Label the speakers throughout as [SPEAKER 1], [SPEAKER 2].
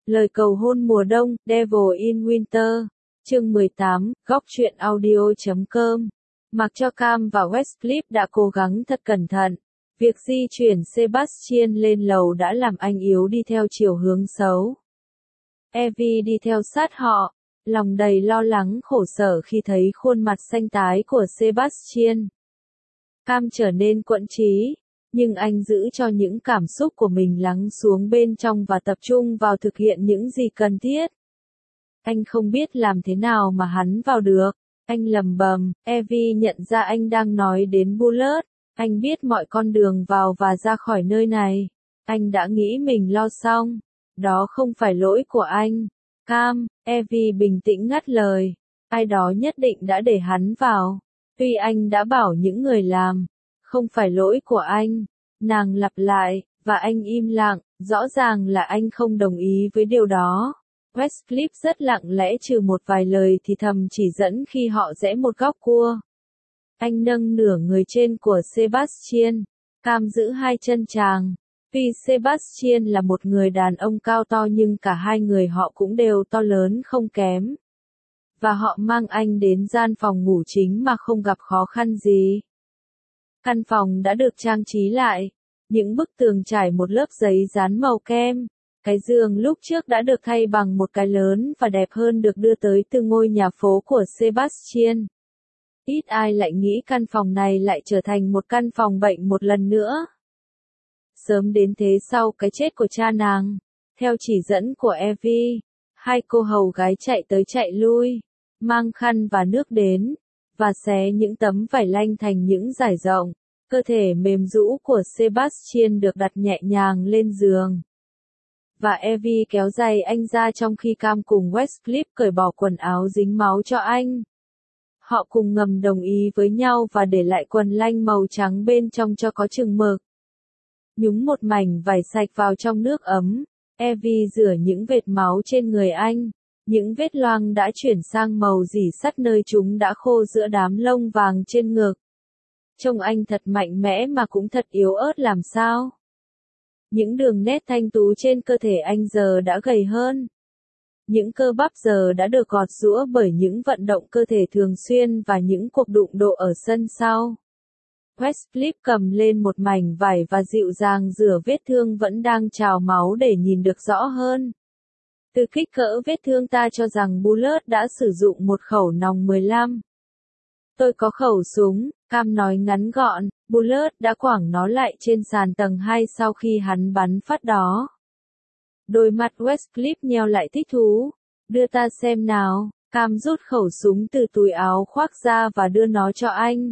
[SPEAKER 1] Lời cầu hôn mùa đông, Devil in Winter. Chương 18, góc truyện audio.com. Mặc cho Cam và Westcliff đã cố gắng thật cẩn thận, việc di chuyển Sebastian lên lầu đã làm anh yếu đi theo chiều hướng xấu. Evie đi theo sát họ, lòng đầy lo lắng khổ sở khi thấy khuôn mặt xanh tái của Sebastian. Cam trở nên quẫn trí, nhưng anh giữ cho những cảm xúc của mình lắng xuống bên trong và tập trung vào thực hiện những gì cần thiết. Anh không biết làm thế nào mà hắn vào được. Anh lầm bầm, Evie nhận ra anh đang nói đến Bullard. Anh biết mọi con đường vào và ra khỏi nơi này. Anh đã nghĩ mình lo xong. Đó không phải lỗi của anh. Cam, Evie bình tĩnh ngắt lời. Ai đó nhất định đã để hắn vào. Tuy anh đã bảo những người làm. Không phải lỗi của anh. Nàng lặp lại, và anh im lặng, rõ ràng là anh không đồng ý với điều đó. Westcliff rất lặng lẽ trừ một vài lời thì thầm chỉ dẫn khi họ rẽ một góc cua. Anh nâng nửa người trên của Sebastian. Cam giữ hai chân chàng. Tuy Sebastian là một người đàn ông cao to nhưng cả hai người họ cũng đều to lớn không kém. Và họ mang anh đến gian phòng ngủ chính mà không gặp khó khăn gì. Căn phòng đã được trang trí lại. Những bức tường trải một lớp giấy dán màu kem. Cái giường lúc trước đã được thay bằng một cái lớn và đẹp hơn được đưa tới từ ngôi nhà phố của Sebastian. Ít ai lại nghĩ căn phòng này lại trở thành một căn phòng bệnh một lần nữa. Sớm đến thế sau cái chết của cha nàng, theo chỉ dẫn của Evie, hai cô hầu gái chạy tới chạy lui, mang khăn và nước đến, và xé những tấm vải lanh thành những dải rộng. Cơ thể mềm rũ của Sebastian được đặt nhẹ nhàng lên giường. Và Evie kéo giày anh ra trong khi Cam cùng Westcliff cởi bỏ quần áo dính máu cho anh. Họ cùng ngầm đồng ý với nhau và để lại quần lanh màu trắng bên trong cho có chừng mực. Nhúng một mảnh vải sạch vào trong nước ấm, Evie rửa những vệt máu trên người anh. Những vết loang đã chuyển sang màu rỉ sắt nơi chúng đã khô giữa đám lông vàng trên ngực. Trông anh thật mạnh mẽ mà cũng thật yếu ớt làm sao. Những đường nét thanh tú trên cơ thể anh giờ đã gầy hơn. Những cơ bắp giờ đã được gọt giũa bởi những vận động cơ thể thường xuyên và những cuộc đụng độ ở sân sau. Westcliff cầm lên một mảnh vải và dịu dàng rửa vết thương vẫn đang trào máu để nhìn được rõ hơn. Từ kích cỡ vết thương ta cho rằng Bullard đã sử dụng một khẩu nòng 15. Tôi có khẩu súng, Cam nói ngắn gọn, Bullard đã quẳng nó lại trên sàn tầng 2 sau khi hắn bắn phát đó. Đôi mắt Westcliff nheo lại thích thú. Đưa ta xem nào. Cam rút khẩu súng từ túi áo khoác ra và đưa nó cho anh.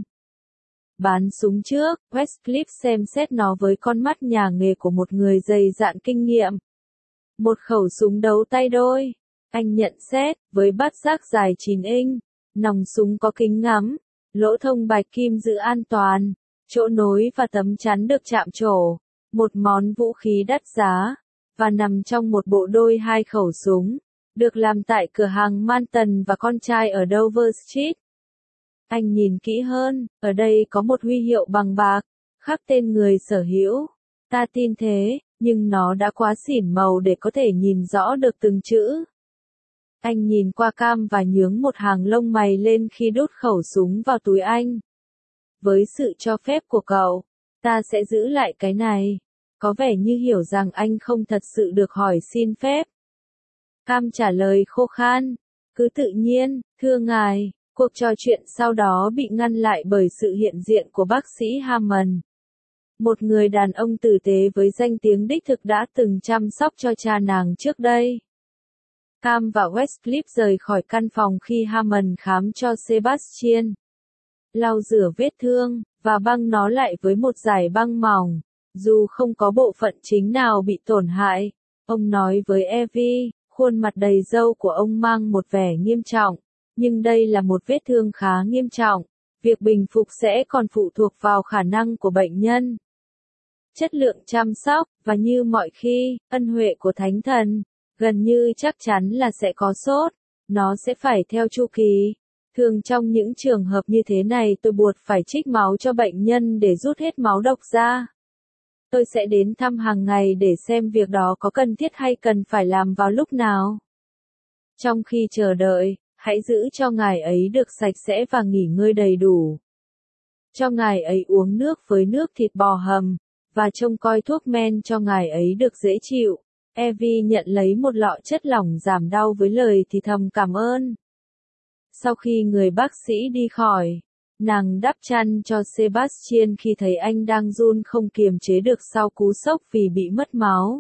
[SPEAKER 1] Bán súng trước, Westcliff xem xét nó với con mắt nhà nghề của một người dày dạn kinh nghiệm. Một khẩu súng đấu tay đôi. Anh nhận xét, với bát giác dài 9 inch. Nòng súng có kính ngắm, lỗ thông bạch kim giữ an toàn, chỗ nối và tấm chắn được chạm trổ, một món vũ khí đắt giá, và nằm trong một bộ đôi hai khẩu súng, được làm tại cửa hàng Manton và con trai ở Dover Street. Anh nhìn kỹ hơn, ở đây có một huy hiệu bằng bạc, khắc tên người sở hữu. Ta tin thế, nhưng nó đã quá xỉn màu để có thể nhìn rõ được từng chữ. Anh nhìn qua Cam và nhướng một hàng lông mày lên khi đút khẩu súng vào túi anh. Với sự cho phép của cậu, ta sẽ giữ lại cái này. Có vẻ như hiểu rằng anh không thật sự được hỏi xin phép. Cam trả lời khô khan. Cứ tự nhiên, thưa ngài. Cuộc trò chuyện sau đó bị ngăn lại bởi sự hiện diện của bác sĩ Hammond. Một người đàn ông tử tế với danh tiếng đích thực đã từng chăm sóc cho cha nàng trước đây. Cam và Westcliff rời khỏi căn phòng khi Hammond khám cho Sebastian. Lau rửa vết thương, và băng nó lại với một dải băng mỏng. Dù không có bộ phận chính nào bị tổn hại, ông nói với Evie, khuôn mặt đầy râu của ông mang một vẻ nghiêm trọng. Nhưng đây là một vết thương khá nghiêm trọng. Việc bình phục sẽ còn phụ thuộc vào khả năng của bệnh nhân. Chất lượng chăm sóc, và như mọi khi, ân huệ của Thánh Thần. Gần như chắc chắn là sẽ có sốt, nó sẽ phải theo chu kỳ. Thường trong những trường hợp như thế này tôi buộc phải trích máu cho bệnh nhân để rút hết máu độc ra. Tôi sẽ đến thăm hàng ngày để xem việc đó có cần thiết hay cần phải làm vào lúc nào. Trong khi chờ đợi, hãy giữ cho ngài ấy được sạch sẽ và nghỉ ngơi đầy đủ. Cho ngài ấy uống nước với nước thịt bò hầm, và trông coi thuốc men cho ngài ấy được dễ chịu. Evie nhận lấy một lọ chất lỏng giảm đau với lời thì thầm cảm ơn. Sau khi người bác sĩ đi khỏi, nàng đắp chăn cho Sebastian khi thấy anh đang run không kiềm chế được sau cú sốc vì bị mất máu.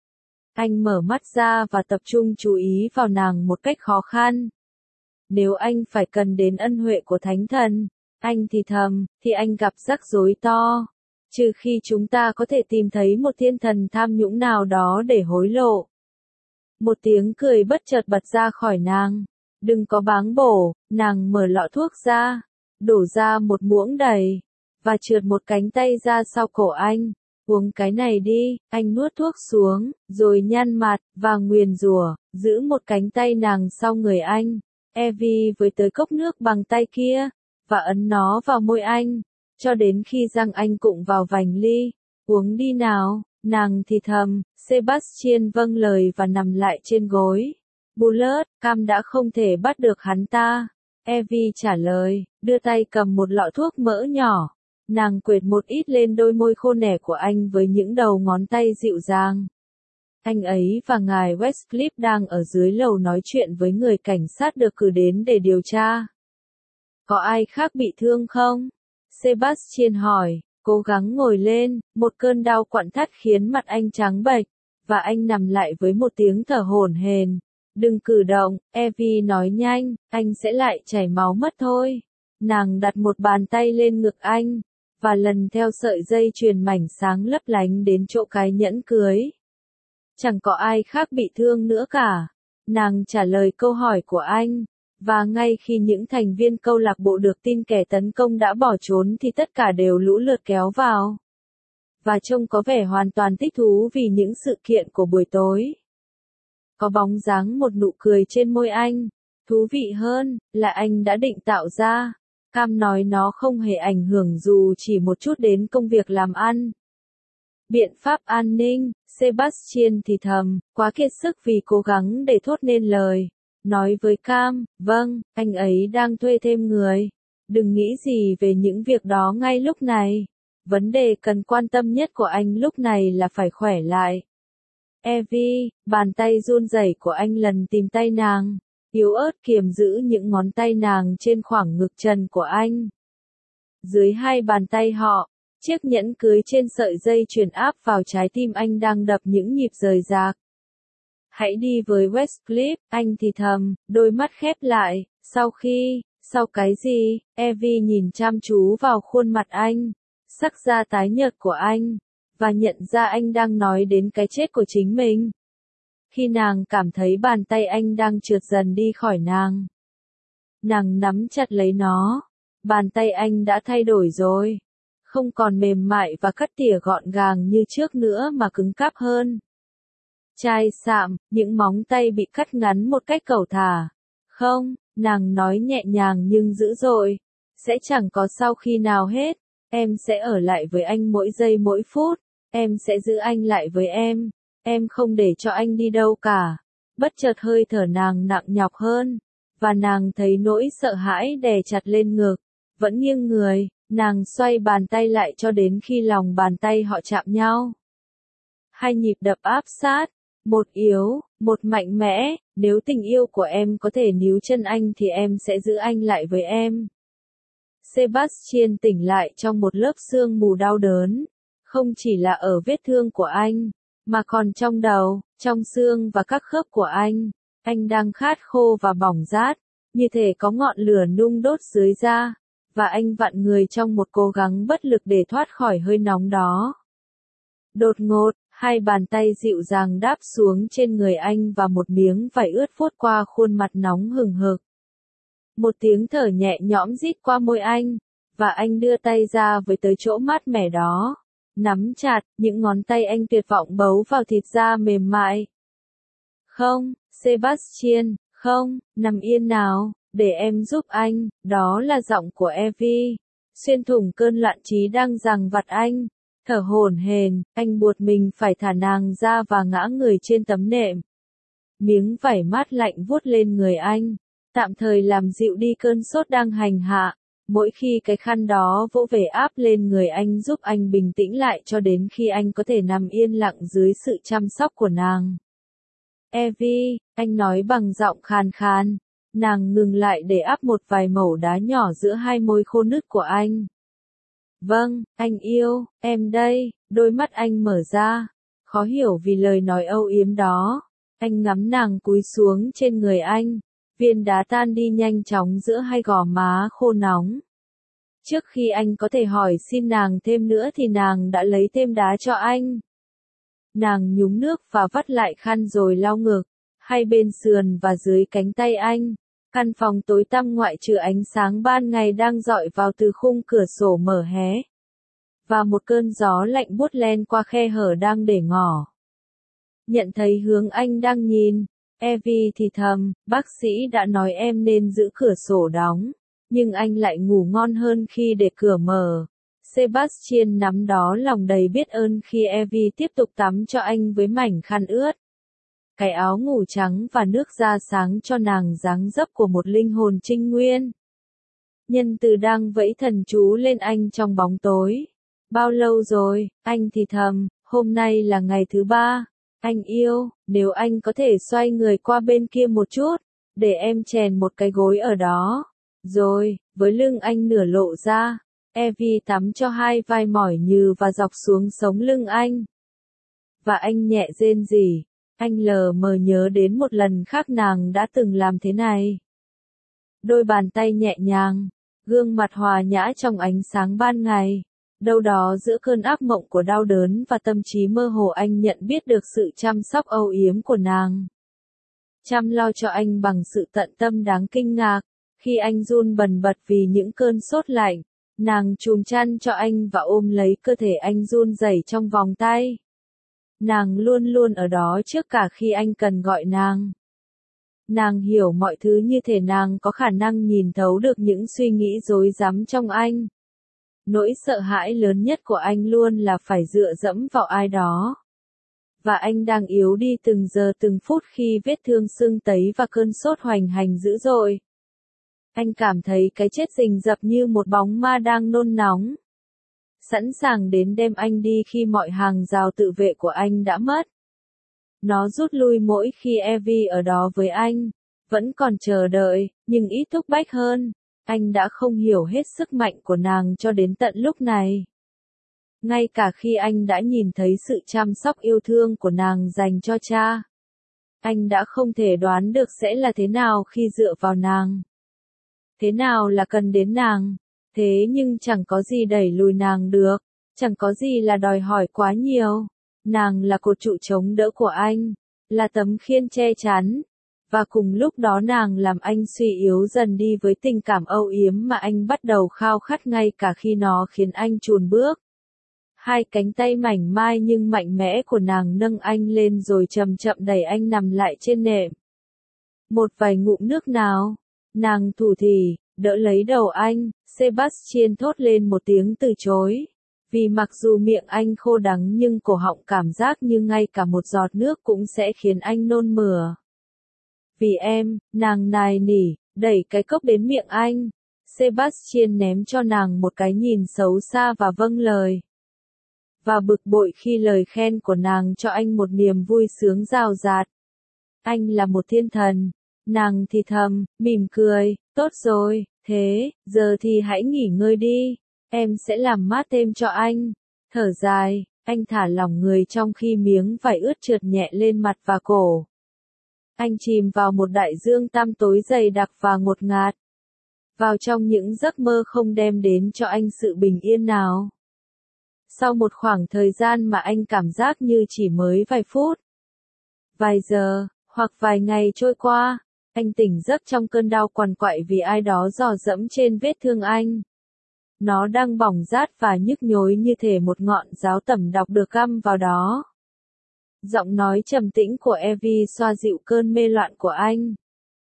[SPEAKER 1] Anh mở mắt ra và tập trung chú ý vào nàng một cách khó khăn. Nếu anh phải cần đến ân huệ của Thánh Thần, anh thì thầm, thì anh gặp rắc rối to. Trừ khi chúng ta có thể tìm thấy một thiên thần tham nhũng nào đó để hối lộ. Một tiếng cười bất chợt bật ra khỏi nàng. Đừng có báng bổ, nàng mở lọ thuốc ra, đổ ra một muỗng đầy, và trượt một cánh tay ra sau cổ anh. Uống cái này đi, anh nuốt thuốc xuống, rồi nhăn mặt, và nguyền rủa, giữ một cánh tay nàng sau người anh. Evie với tới cốc nước bằng tay kia, và ấn nó vào môi anh, cho đến khi răng anh cụng vào vành ly. Uống đi nào, nàng thì thầm. Sebastian vâng lời và nằm lại trên gối. Bullet, Cam đã không thể bắt được hắn ta. Evie trả lời, đưa tay cầm một lọ thuốc mỡ nhỏ. Nàng quệt một ít lên đôi môi khô nẻ của anh với những đầu ngón tay dịu dàng. Anh ấy và ngài Westcliff đang ở dưới lầu nói chuyện với người cảnh sát được cử đến để điều tra. Có ai khác bị thương không? Sebastian hỏi, cố gắng ngồi lên, một cơn đau quặn thắt khiến mặt anh trắng bệch, và anh nằm lại với một tiếng thở hổn hển. Đừng cử động, Evie nói nhanh, anh sẽ lại chảy máu mất thôi. Nàng đặt một bàn tay lên ngực anh, và lần theo sợi dây chuyền mảnh sáng lấp lánh đến chỗ cái nhẫn cưới. Chẳng có ai khác bị thương nữa cả. Nàng trả lời câu hỏi của anh, và ngay khi những thành viên câu lạc bộ được tin kẻ tấn công đã bỏ trốn thì tất cả đều lũ lượt kéo vào. Và trông có vẻ hoàn toàn thích thú vì những sự kiện của buổi tối. Có bóng dáng một nụ cười trên môi anh. Thú vị hơn, là anh đã định tạo ra. Cam nói nó không hề ảnh hưởng dù chỉ một chút đến công việc làm ăn. Biện pháp an ninh, Sebastian thì thầm, quá kiệt sức vì cố gắng để thốt nên lời. Nói với Cam, vâng, anh ấy đang thuê thêm người. Đừng nghĩ gì về những việc đó ngay lúc này. Vấn đề cần quan tâm nhất của anh lúc này là phải khỏe lại. Evie, bàn tay run rẩy của anh lần tìm tay nàng, yếu ớt kiềm giữ những ngón tay nàng trên khoảng ngực trần của anh. Dưới hai bàn tay họ, chiếc nhẫn cưới trên sợi dây chuyền áp vào trái tim anh đang đập những nhịp rời rạc. Hãy đi với Westcliff, anh thì thầm, đôi mắt khép lại, sau cái gì, Evie nhìn chăm chú vào khuôn mặt anh, sắc da tái nhợt của anh, và nhận ra anh đang nói đến cái chết của chính mình. Khi nàng cảm thấy bàn tay anh đang trượt dần đi khỏi nàng, nàng nắm chặt lấy nó. Bàn tay anh đã thay đổi rồi, không còn mềm mại và cắt tỉa gọn gàng như trước nữa mà cứng cáp hơn. Chai sạm, những móng tay bị cắt ngắn một cách cẩu thả. Không, nàng nói nhẹ nhàng nhưng dữ dội, sẽ chẳng có sau khi nào hết. Em sẽ ở lại với anh mỗi giây mỗi phút. Em sẽ giữ anh lại với em. Em không để cho anh đi đâu cả. Bất chợt hơi thở nàng nặng nhọc hơn, và nàng thấy nỗi sợ hãi đè chặt lên ngực. Vẫn nghiêng người, nàng xoay bàn tay lại cho đến khi lòng bàn tay họ chạm nhau. Hai nhịp đập áp sát, một yếu, một mạnh mẽ. Nếu tình yêu của em có thể níu chân anh thì em sẽ giữ anh lại với em. Sebastian tỉnh lại trong một lớp sương mù đau đớn. Không chỉ là ở vết thương của anh, mà còn trong đầu, trong xương và các khớp của anh. Anh đang khát khô và bỏng rát, như thể có ngọn lửa nung đốt dưới da, và anh vặn người trong một cố gắng bất lực để thoát khỏi hơi nóng đó. Đột ngột, hai bàn tay dịu dàng đáp xuống trên người anh và một miếng vải ướt phút qua khuôn mặt nóng hừng hực. Một tiếng thở nhẹ nhõm rít qua môi anh, và anh đưa tay ra với tới chỗ mát mẻ đó. Nắm chặt, những ngón tay anh tuyệt vọng bấu vào thịt da mềm mại. Không, Sebastian, không, nằm yên nào, để em giúp anh. Đó là giọng của Evie, xuyên thủng cơn loạn trí đang giằng vặt anh. Thở hổn hển, anh buộc mình phải thả nàng ra và ngã người trên tấm nệm. Miếng vải mát lạnh vuốt lên người anh, tạm thời làm dịu đi cơn sốt đang hành hạ. Mỗi khi cái khăn đó vỗ về áp lên người anh giúp anh bình tĩnh lại cho đến khi anh có thể nằm yên lặng dưới sự chăm sóc của nàng. Evie, anh nói bằng giọng khàn khàn. Nàng ngừng lại để áp một vài mẩu đá nhỏ giữa hai môi khô nứt của anh. Vâng, anh yêu, em đây. Đôi mắt anh mở ra, khó hiểu vì lời nói âu yếm đó. Anh ngắm nàng cúi xuống trên người anh. Viên đá tan đi nhanh chóng giữa hai gò má khô nóng. Trước khi anh có thể hỏi xin nàng thêm nữa thì nàng đã lấy thêm đá cho anh. Nàng nhúng nước và vắt lại khăn rồi lau ngực, hai bên sườn và dưới cánh tay anh. Căn phòng tối tăm ngoại trừ ánh sáng ban ngày đang rọi vào từ khung cửa sổ mở hé. Và một cơn gió lạnh buốt len qua khe hở đang để ngỏ. Nhận thấy hướng anh đang nhìn, Evie thì thầm, bác sĩ đã nói em nên giữ cửa sổ đóng, nhưng anh lại ngủ ngon hơn khi để cửa mở. Sebastian nắm đó lòng đầy biết ơn khi Evie tiếp tục tắm cho anh với mảnh khăn ướt. Cái áo ngủ trắng và nước da sáng cho nàng dáng dấp của một linh hồn trinh nguyên. Nhân từ đang vẫy thần chú lên anh trong bóng tối. Bao lâu rồi, anh thì thầm, hôm nay là ngày thứ 3. Anh yêu, nếu anh có thể xoay người qua bên kia một chút, để em chèn một cái gối ở đó. Rồi, với lưng anh nửa lộ ra, Evie tắm cho hai vai mỏi nhừ và dọc xuống sống lưng anh. Và anh nhẹ rên rỉ, anh lờ mờ nhớ đến một lần khác nàng đã từng làm thế này. Đôi bàn tay nhẹ nhàng, gương mặt hòa nhã trong ánh sáng ban ngày. Đâu đó giữa cơn ác mộng của đau đớn và tâm trí mơ hồ anh nhận biết được sự chăm sóc âu yếm của nàng. Chăm lo cho anh bằng sự tận tâm đáng kinh ngạc. Khi anh run bần bật vì những cơn sốt lạnh, nàng chùm chăn cho anh và ôm lấy cơ thể anh run rẩy trong vòng tay. Nàng luôn luôn ở đó trước cả khi anh cần gọi nàng. Nàng hiểu mọi thứ như thể nàng có khả năng nhìn thấu được những suy nghĩ rối rắm trong anh. Nỗi sợ hãi lớn nhất của anh luôn là phải dựa dẫm vào ai đó. Và anh đang yếu đi từng giờ từng phút khi vết thương sưng tấy và cơn sốt hoành hành dữ dội. Anh cảm thấy cái chết rình rập như một bóng ma đang nôn nóng. Sẵn sàng đến đem anh đi khi mọi hàng rào tự vệ của anh đã mất. Nó rút lui mỗi khi Evie ở đó với anh. Vẫn còn chờ đợi, nhưng ít thúc bách hơn. Anh đã không hiểu hết sức mạnh của nàng cho đến tận lúc này. Ngay cả khi anh đã nhìn thấy sự chăm sóc yêu thương của nàng dành cho cha. Anh đã không thể đoán được sẽ là thế nào khi dựa vào nàng. Thế nào là cần đến nàng. Thế nhưng chẳng có gì đẩy lùi nàng được. Chẳng có gì là đòi hỏi quá nhiều. Nàng là cột trụ chống đỡ của anh. Là tấm khiên che chắn. Và cùng lúc đó nàng làm anh suy yếu dần đi với tình cảm âu yếm mà anh bắt đầu khao khát ngay cả khi nó khiến anh chùn bước. Hai cánh tay mảnh mai nhưng mạnh mẽ của nàng nâng anh lên rồi chậm chậm đẩy anh nằm lại trên nệm. Một vài ngụm nước nào. Nàng thủ thỉ, đỡ lấy đầu anh, Sebastian thốt lên một tiếng từ chối. Vì mặc dù miệng anh khô đắng nhưng cổ họng cảm giác như ngay cả một giọt nước cũng sẽ khiến anh nôn mửa. Vì em, nàng nài nỉ, đẩy cái cốc đến miệng anh. Sebastian ném cho nàng một cái nhìn xấu xa và vâng lời. Và bực bội khi lời khen của nàng cho anh một niềm vui sướng rào rạt. Anh là một thiên thần. Nàng thì thầm, mỉm cười, tốt rồi, thế, giờ thì hãy nghỉ ngơi đi. Em sẽ làm mát thêm cho anh. Thở dài, anh thả lỏng người trong khi miếng vải ướt trượt nhẹ lên mặt và cổ. Anh chìm vào một đại dương tăm tối dày đặc và ngột ngạt. Vào trong những giấc mơ không đem đến cho anh sự bình yên nào. Sau một khoảng thời gian mà anh cảm giác như chỉ mới vài phút, vài giờ, hoặc vài ngày trôi qua, anh tỉnh giấc trong cơn đau quằn quại vì ai đó dò dẫm trên vết thương anh. Nó đang bỏng rát và nhức nhối như thể một ngọn giáo tẩm độc được găm vào đó. Giọng nói trầm tĩnh của Evie xoa dịu cơn mê loạn của anh.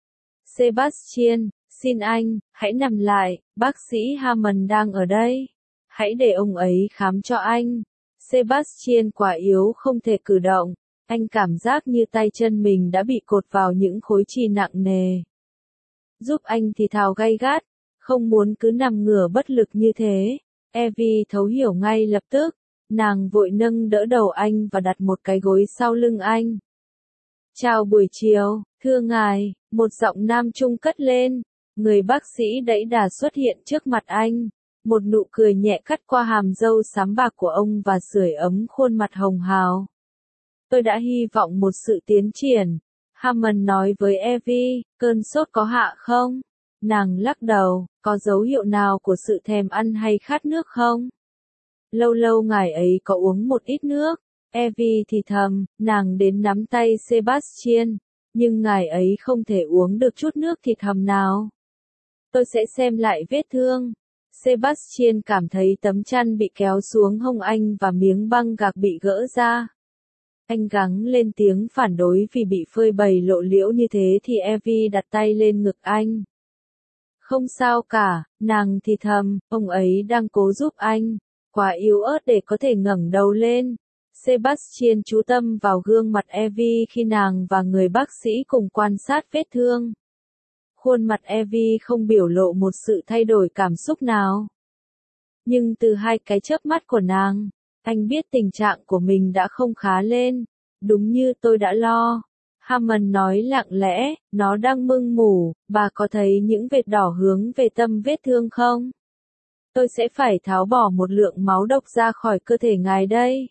[SPEAKER 1] Sebastian, xin anh, hãy nằm lại, bác sĩ Hammond đang ở đây. Hãy để ông ấy khám cho anh. Sebastian quá yếu không thể cử động, anh cảm giác như tay chân mình đã bị cột vào những khối chì nặng nề. Giúp anh thì thào gay gắt, không muốn cứ nằm ngửa bất lực như thế. Evie thấu hiểu ngay lập tức, nàng vội nâng đỡ đầu anh và đặt một cái gối sau lưng anh. Chào buổi chiều, thưa ngài, một giọng nam trung cất lên, người bác sĩ đẫy đà xuất hiện trước mặt anh, một nụ cười nhẹ cắt qua hàm râu xám bạc của ông và sưởi ấm khuôn mặt hồng hào. Tôi đã hy vọng một sự tiến triển, Hammond nói với Evie, cơn sốt có hạ không? Nàng lắc đầu, có dấu hiệu nào của sự thèm ăn hay khát nước không? Lâu lâu ngài ấy có uống một ít nước. Evie thì thầm, nàng đến nắm tay Sebastian, nhưng ngài ấy không thể uống được chút nước thịt hầm nào. Tôi sẽ xem lại vết thương. Sebastian cảm thấy tấm chăn bị kéo xuống hông anh và miếng băng gạc bị gỡ ra. Anh gắng lên tiếng phản đối vì bị phơi bày lộ liễu như thế thì Evie đặt tay lên ngực anh. Không sao cả, nàng thì thầm, ông ấy đang cố giúp anh, quá yếu ớt để có thể ngẩng đầu lên. Sebastian chú tâm vào gương mặt Evie khi nàng và người bác sĩ cùng quan sát vết thương. Khuôn mặt Evie không biểu lộ một sự thay đổi cảm xúc nào. Nhưng từ hai cái chớp mắt của nàng, anh biết tình trạng của mình đã không khá lên, đúng như tôi đã lo. Hammond nói lặng lẽ, nó đang mưng mủ, bà có thấy những vệt đỏ hướng về tâm vết thương không? Tôi sẽ phải tháo bỏ một lượng máu độc ra khỏi cơ thể ngài đây.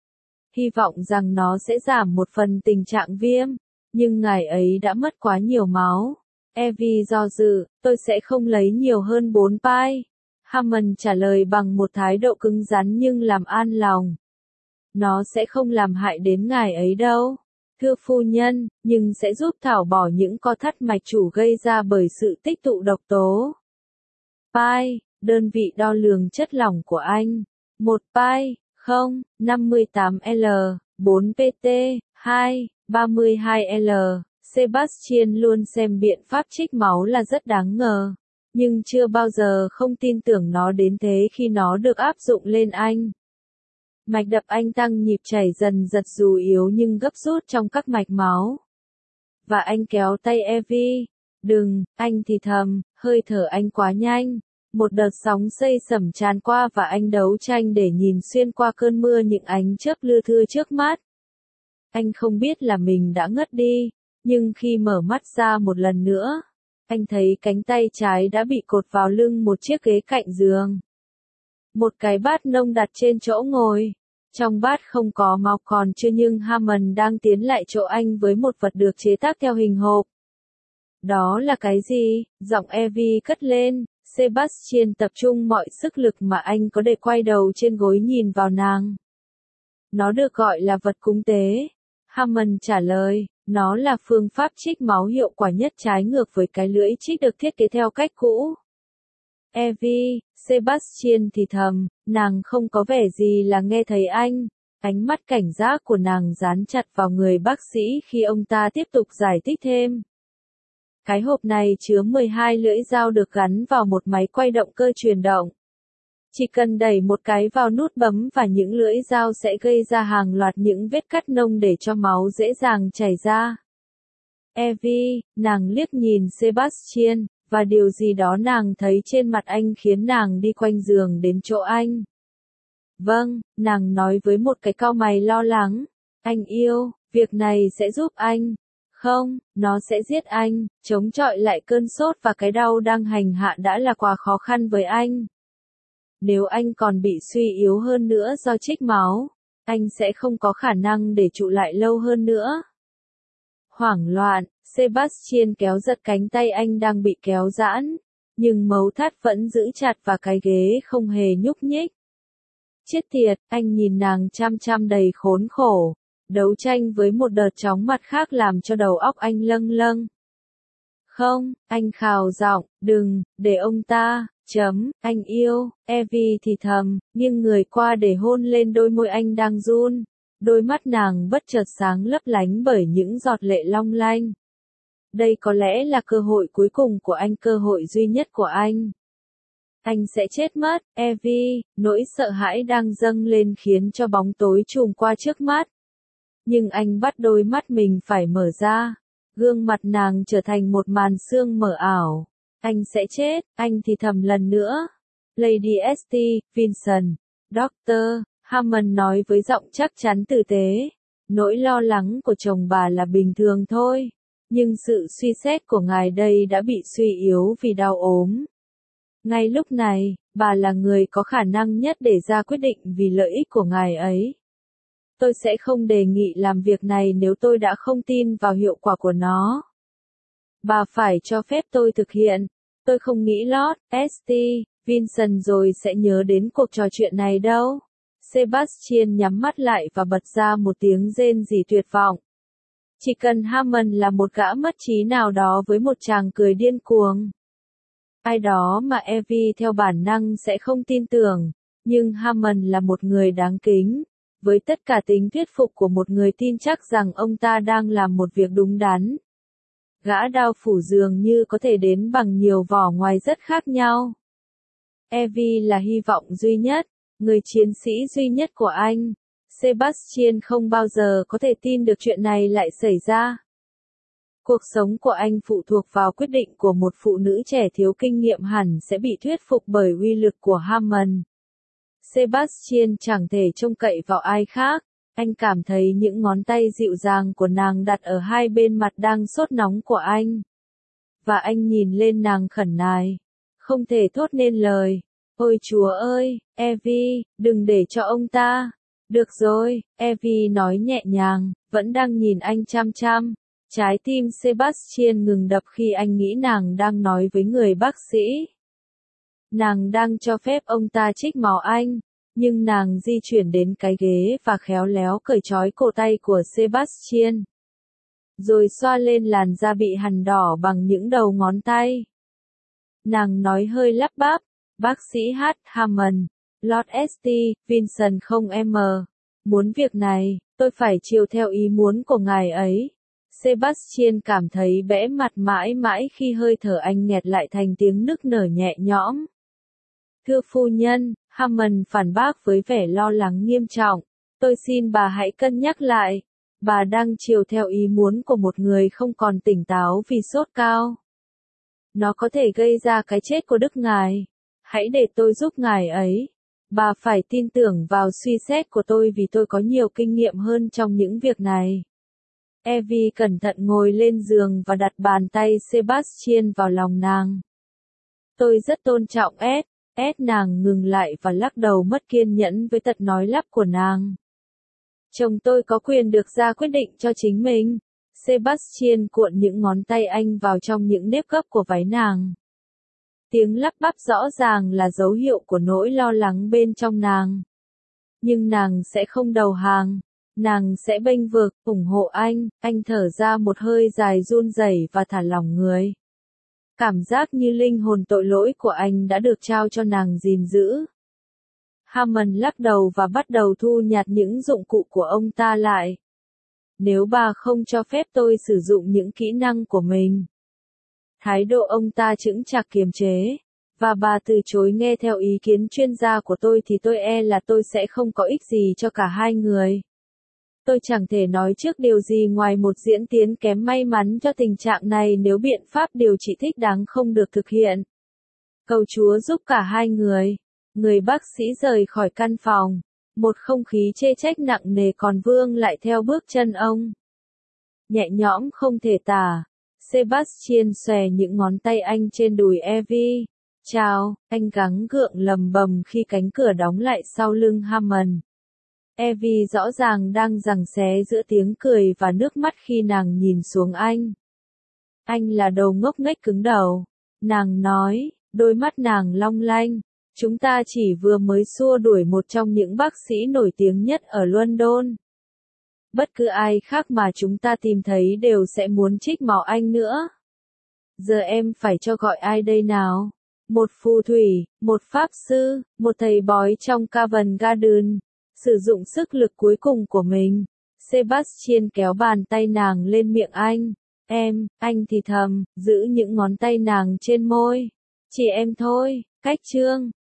[SPEAKER 1] Hy vọng rằng nó sẽ giảm một phần tình trạng viêm, nhưng ngài ấy đã mất quá nhiều máu. Evie do dự, tôi sẽ không lấy nhiều hơn 4 pai. Hammond trả lời bằng một thái độ cứng rắn nhưng làm an lòng. Nó sẽ không làm hại đến ngài ấy đâu. Thưa phu nhân, nhưng sẽ giúp thảo bỏ những co thắt mạch chủ gây ra bởi sự tích tụ độc tố. Pai, đơn vị đo lường chất lỏng của anh. 1 pai, 0,58L, 4 PT, 2, 32L. Sebastian luôn xem biện pháp trích máu là rất đáng ngờ, nhưng chưa bao giờ không tin tưởng nó đến thế khi nó được áp dụng lên anh. Mạch đập anh tăng nhịp chảy dần giật dù yếu nhưng gấp rút trong các mạch máu. Và anh kéo tay Evie. Đừng, anh thì thầm, hơi thở anh quá nhanh. Một đợt sóng xây sẩm tràn qua và anh đấu tranh để nhìn xuyên qua cơn mưa những ánh chớp lưa thưa trước mắt. Anh không biết là mình đã ngất đi, nhưng khi mở mắt ra một lần nữa, anh thấy cánh tay trái đã bị cột vào lưng một chiếc ghế cạnh giường. Một cái bát nông đặt trên chỗ ngồi. Trong bát không có máu còn chưa nhưng Hammond đang tiến lại chỗ anh với một vật được chế tác theo hình hộp. Đó là cái gì? Giọng Evie cất lên. Sebastian tập trung mọi sức lực mà anh có để quay đầu trên gối nhìn vào nàng. Nó được gọi là vật cúng tế. Hammond trả lời, nó là phương pháp trích máu hiệu quả nhất trái ngược với cái lưỡi trích được thiết kế theo cách cũ. Evie, Sebastian thì thầm, nàng không có vẻ gì là nghe thấy anh. Ánh mắt cảnh giác của nàng dán chặt vào người bác sĩ khi ông ta tiếp tục giải thích thêm. Cái hộp này chứa 12 lưỡi dao được gắn vào một máy quay động cơ truyền động. Chỉ cần đẩy một cái vào nút bấm và những lưỡi dao sẽ gây ra hàng loạt những vết cắt nông để cho máu dễ dàng chảy ra. Evie, nàng liếc nhìn Sebastian, và điều gì đó nàng thấy trên mặt anh khiến nàng đi quanh giường đến chỗ anh. Vâng, nàng nói với một cái cau mày lo lắng. Anh yêu, việc này sẽ giúp anh. Không, nó sẽ giết anh, chống chọi lại cơn sốt và cái đau đang hành hạ đã là quá khó khăn với anh. Nếu anh còn bị suy yếu hơn nữa do trích máu, anh sẽ không có khả năng để trụ lại lâu hơn nữa. Hoảng loạn, Sebastian kéo giật cánh tay anh đang bị kéo giãn, nhưng mấu thắt vẫn giữ chặt và cái ghế không hề nhúc nhích. Chết tiệt, anh nhìn nàng chăm chăm đầy khốn khổ, đấu tranh với một đợt chóng mặt khác làm cho đầu óc anh lâng lâng. Không, anh khào giọng, đừng, để ông ta, anh yêu, Evie thì thầm, nghiêng người qua để hôn lên đôi môi anh đang run. Đôi mắt nàng bất chợt sáng lấp lánh bởi những giọt lệ long lanh. Đây có lẽ là cơ hội cuối cùng của anh, cơ hội duy nhất của anh. Anh sẽ chết mất, Evie, nỗi sợ hãi đang dâng lên khiến cho bóng tối trùm qua trước mắt. Nhưng anh bắt đôi mắt mình phải mở ra. Gương mặt nàng trở thành một màn sương mờ ảo. Anh sẽ chết, anh thì thầm lần nữa. Lady St. Vincent, Doctor, Hammond nói với giọng chắc chắn tử tế. Nỗi lo lắng của chồng bà là bình thường thôi. Nhưng sự suy xét của ngài đây đã bị suy yếu vì đau ốm. Ngay lúc này, bà là người có khả năng nhất để ra quyết định vì lợi ích của ngài ấy. Tôi sẽ không đề nghị làm việc này nếu tôi đã không tin vào hiệu quả của nó. Bà phải cho phép tôi thực hiện. Tôi không nghĩ Lord St. Vincent rồi sẽ nhớ đến cuộc trò chuyện này đâu. Sebastian nhắm mắt lại và bật ra một tiếng rên rỉ tuyệt vọng. Chỉ cần Hammond là một gã mất trí nào đó với một tràng cười điên cuồng. Ai đó mà Evie theo bản năng sẽ không tin tưởng, nhưng Hammond là một người đáng kính, với tất cả tính thuyết phục của một người tin chắc rằng ông ta đang làm một việc đúng đắn. Gã đao phủ dường như có thể đến bằng nhiều vỏ ngoài rất khác nhau. Evie là hy vọng duy nhất, người chiến sĩ duy nhất của anh. Sebastian không bao giờ có thể tin được chuyện này lại xảy ra. Cuộc sống của anh phụ thuộc vào quyết định của một phụ nữ trẻ thiếu kinh nghiệm hẳn sẽ bị thuyết phục bởi uy lực của Hammond. Sebastian chẳng thể trông cậy vào ai khác, anh cảm thấy những ngón tay dịu dàng của nàng đặt ở hai bên mặt đang sốt nóng của anh. Và anh nhìn lên nàng khẩn nài, không thể thốt nên lời. Ôi Chúa ơi, Evie, đừng để cho ông ta. Được rồi, Evie nói nhẹ nhàng, vẫn đang nhìn anh chăm chăm. Trái tim Sebastian ngừng đập khi anh nghĩ nàng đang nói với người bác sĩ. Nàng đang cho phép ông ta trích máu anh, nhưng nàng di chuyển đến cái ghế và khéo léo cởi trói cổ tay của Sebastian. Rồi xoa lên làn da bị hằn đỏ bằng những đầu ngón tay. Nàng nói hơi lắp bắp, bác sĩ H. Hammond, Lord St. Vincent không em muốn việc này, tôi phải chiều theo ý muốn của ngài ấy. Sebastian cảm thấy bẽ mặt mãi mãi khi hơi thở anh nghẹt lại thành tiếng nức nở nhẹ nhõm. Thưa phu nhân, Hammond phản bác với vẻ lo lắng nghiêm trọng, tôi xin bà hãy cân nhắc lại. Bà đang chiều theo ý muốn của một người không còn tỉnh táo vì sốt cao. Nó có thể gây ra cái chết của đức ngài. Hãy để tôi giúp ngài ấy. Bà phải tin tưởng vào suy xét của tôi vì tôi có nhiều kinh nghiệm hơn trong những việc này. Evie cẩn thận ngồi lên giường và đặt bàn tay Sebastian vào lòng nàng. Tôi rất tôn trọng Ed. Nàng ngừng lại và lắc đầu mất kiên nhẫn với tật nói lắp của nàng. Chồng tôi có quyền được ra quyết định cho chính mình. Sebastian cuộn những ngón tay anh vào trong những nếp gấp của váy nàng. Tiếng lắp bắp rõ ràng là dấu hiệu của nỗi lo lắng bên trong nàng. Nhưng nàng sẽ không đầu hàng. Nàng sẽ bênh vực, ủng hộ anh thở ra một hơi dài run rẩy và thả lỏng người. Cảm giác như linh hồn tội lỗi của anh đã được trao cho nàng gìn giữ. Hammond lắc đầu và bắt đầu thu nhặt những dụng cụ của ông ta lại. Nếu bà không cho phép tôi sử dụng những kỹ năng của mình. Thái độ ông ta chững chạc kiềm chế. Và bà từ chối nghe theo ý kiến chuyên gia của tôi thì tôi e là tôi sẽ không có ích gì cho cả hai người. Tôi chẳng thể nói trước điều gì ngoài một diễn tiến kém may mắn cho tình trạng này nếu biện pháp điều trị thích đáng không được thực hiện. Cầu Chúa giúp cả hai người. Người bác sĩ rời khỏi căn phòng. Một không khí chê trách nặng nề còn vương lại theo bước chân ông. Nhẹ nhõm không thể tả. Sebastian xòe những ngón tay anh trên đùi Evie. Chào, anh gắng gượng lầm bầm khi cánh cửa đóng lại sau lưng Hammond. Evie rõ ràng đang giằng xé giữa tiếng cười và nước mắt khi nàng nhìn xuống anh. Anh là đồ ngốc nghếch cứng đầu. Nàng nói, đôi mắt nàng long lanh. Chúng ta chỉ vừa mới xua đuổi một trong những bác sĩ nổi tiếng nhất ở London. Bất cứ ai khác mà chúng ta tìm thấy đều sẽ muốn trích máu anh nữa. Giờ em phải cho gọi ai đây nào? Một phù thủy, một pháp sư, một thầy bói trong Covent Garden. Sử dụng sức lực cuối cùng của mình. Sebastian kéo bàn tay nàng lên miệng anh. Anh thì thầm, giữ những ngón tay nàng trên môi. Chỉ em thôi, Cách chương